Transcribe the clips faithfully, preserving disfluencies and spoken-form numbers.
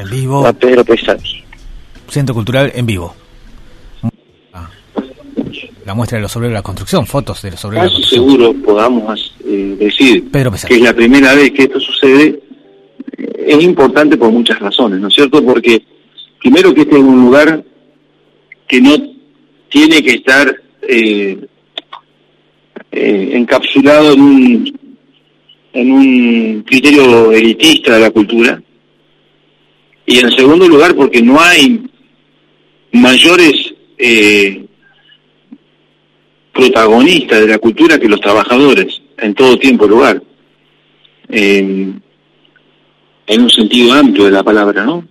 En vivo. a Pedro Pesati. Centro Cultural en vivo. La muestra de los obreros de la construcción, fotos de los obreros de la Casi construcción. seguro podamos eh, decir Pedro Pesati. que es la primera vez que esto sucede. Eh, es importante por muchas razones, ¿no es cierto? Porque primero que este es un lugar que no tiene que estar eh, eh, encapsulado en un en un criterio elitista de la cultura, y en segundo lugar porque no hay mayores eh, protagonistas de la cultura que los trabajadores en todo tiempo y lugar, eh, en un sentido amplio de la palabra, ¿no?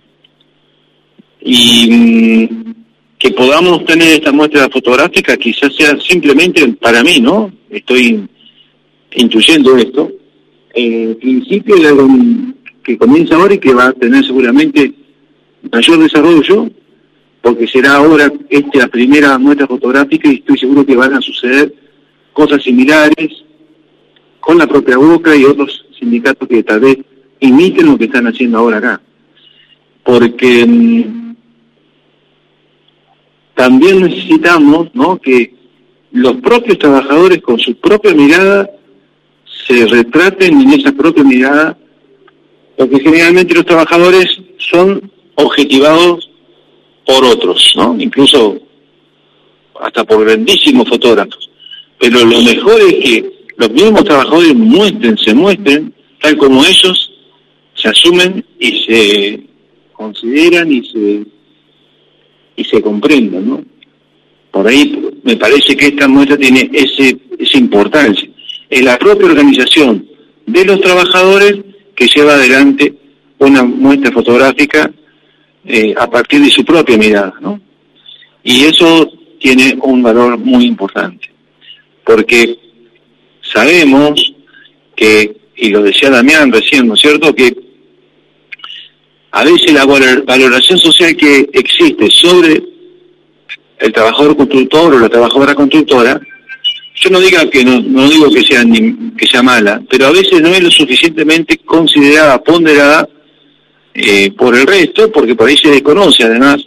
Y mm, que podamos tener esta muestra fotográfica quizás sea simplemente para mí, ¿no? Estoy intuyendo esto, el eh, principio de algo que comienza ahora y que va a tener seguramente mayor desarrollo, porque será ahora esta primera muestra fotográfica y estoy seguro que van a suceder cosas similares con la propia Boca y otros sindicatos que tal vez imiten lo que están haciendo ahora acá. Porque mmm, también necesitamos, ¿no?, que los propios trabajadores con su propia mirada se retraten en esa propia mirada, porque generalmente los trabajadores son objetivados por otros, ¿no? Incluso hasta por grandísimos fotógrafos. Pero lo mejor es que los mismos trabajadores muestren, se muestren tal como ellos se asumen y se consideran y se y se comprendan, ¿no? Por ahí me parece que esta muestra tiene ese esa importancia. Es la propia organización de los trabajadores que lleva adelante una muestra fotográfica eh, a partir de su propia mirada, ¿no? Y eso tiene un valor muy importante, porque sabemos que, y lo decía Damián recién, ¿no es cierto?, que a veces la valoración social que existe sobre el trabajador constructor o la trabajadora constructora, yo no diga que no, no digo que sea ni, que sea mala, pero a veces no es lo suficientemente considerada, ponderada eh, por el resto, porque por ahí se desconoce además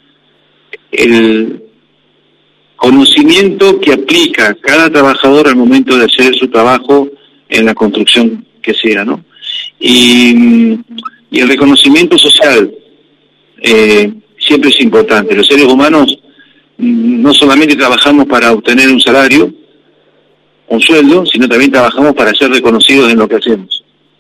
el conocimiento que aplica cada trabajador al momento de hacer su trabajo en la construcción que sea, ¿no? Y, y el reconocimiento social eh, siempre es importante. Los seres humanos no solamente trabajamos para obtener un salario, un sueldo, sino también trabajamos para ser reconocidos en lo que hacemos.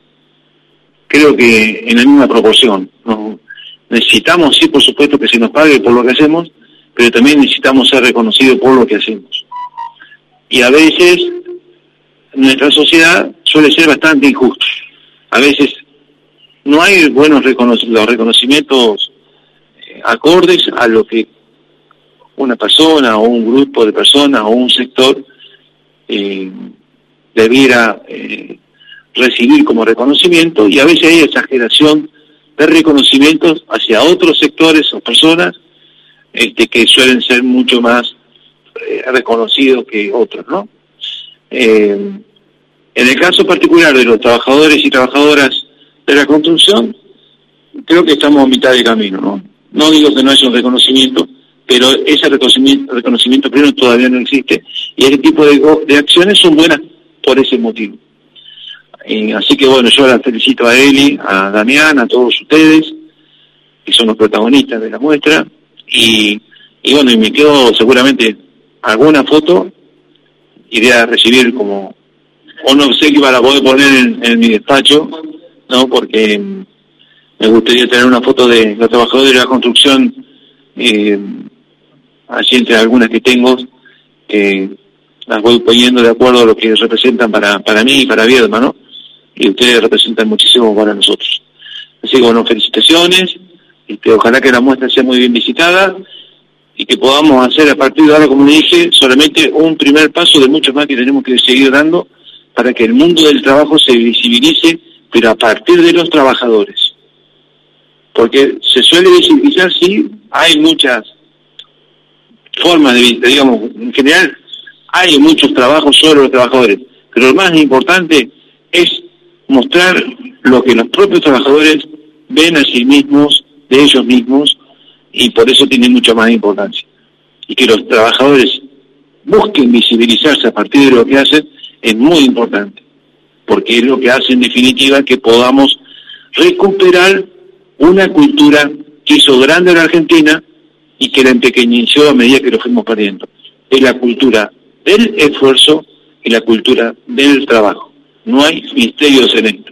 Creo que en la misma proporción, ¿no? Necesitamos, sí, por supuesto, que se nos pague por lo que hacemos, pero también necesitamos ser reconocidos por lo que hacemos. Y a veces nuestra sociedad suele ser bastante injusta. A veces no hay buenos reconoc- los reconocimientos eh, acordes a lo que una persona o un grupo de personas o un sector eh, debiera eh, recibir como reconocimiento, y a veces hay exageración de reconocimientos hacia otros sectores o personas este, que suelen ser mucho más eh, reconocidos que otros, ¿no? Eh, en el caso particular de los trabajadores y trabajadoras de la construcción, creo que estamos a mitad de camino, ¿no? No digo que no haya un reconocimiento, pero ese reconocimiento, reconocimiento primero todavía no existe, y este tipo de, de acciones son buenas por ese motivo. Eh, así que bueno, yo la felicito a Eli, a Damián, a todos ustedes, que son los protagonistas de la muestra, y, y bueno, y me quedo seguramente alguna foto, iré a recibir como un obsequio para poder poner en, en mi despacho, ¿no? Porque me gustaría tener una foto de los trabajadores de la construcción, eh, así entre algunas que tengo, eh, las voy poniendo de acuerdo a lo que representan para, para mí y para Viedma, ¿no? Y ustedes representan muchísimo para nosotros. Así que bueno, felicitaciones, este, ojalá que la muestra sea muy bien visitada y que podamos hacer a partir de ahora, como le dije, solamente un primer paso de muchos más que tenemos que seguir dando para que el mundo del trabajo se visibilice, pero a partir de los trabajadores. Porque se suele visibilizar, sí, hay muchas formas de vista, digamos, en general hay muchos trabajos sobre los trabajadores, pero lo más importante es mostrar lo que los propios trabajadores ven a sí mismos de ellos mismos, y por eso tiene mucha más importancia. Y que los trabajadores busquen visibilizarse a partir de lo que hacen es muy importante, porque es lo que hace en definitiva que podamos recuperar una cultura que hizo grande a la Argentina y que la empequeñeció a medida que lo fuimos perdiendo. Es la cultura del esfuerzo y la cultura del trabajo. No hay misterios en esto.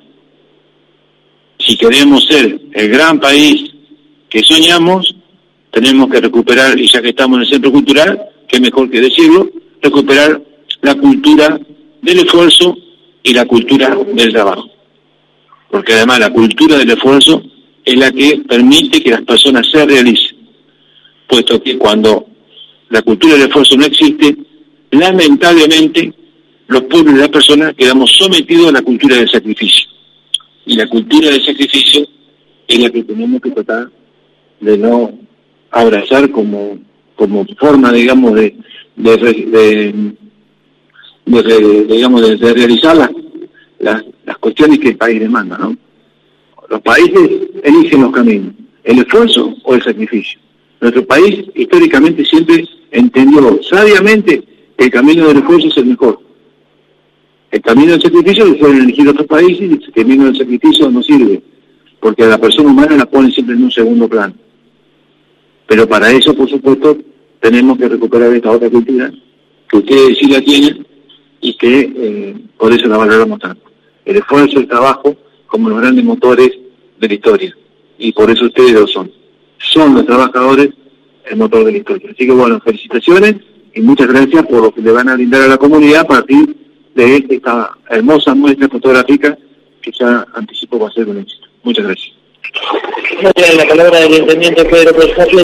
Si queremos ser el gran país que soñamos, tenemos que recuperar, y ya que estamos en el centro cultural, que mejor que decirlo, recuperar la cultura del esfuerzo y la cultura del trabajo. Porque además la cultura del esfuerzo es la que permite que las personas se realicen. Puesto que cuando la cultura del esfuerzo no existe, lamentablemente los pueblos y las personas quedamos sometidos a la cultura del sacrificio. Y la cultura del sacrificio es la que tenemos que tratar de no abrazar como como forma, digamos, de de, de, de, de digamos de, de realizar las, las las cuestiones que el país demanda, ¿no? Los países eligen los caminos, el esfuerzo o el sacrificio. Nuestro país históricamente siempre entendió sabiamente que el camino del esfuerzo es el mejor. El camino del sacrificio lo pueden elegir otros países, y el camino del sacrificio no sirve, porque a la persona humana la ponen siempre en un segundo plano. Pero para eso, por supuesto, tenemos que recuperar esta otra cultura, que ustedes sí la tienen, y que eh, por eso la valoramos tanto. El esfuerzo, el trabajo, como los grandes motores de la historia. Y por eso ustedes lo son. Son los trabajadores el motor de la historia. Así que bueno, felicitaciones y muchas gracias por lo que le van a brindar a la comunidad a partir de esta hermosa muestra fotográfica que ya anticipo va a ser un éxito. Muchas gracias. La palabra del intendente Pedro Pescarle.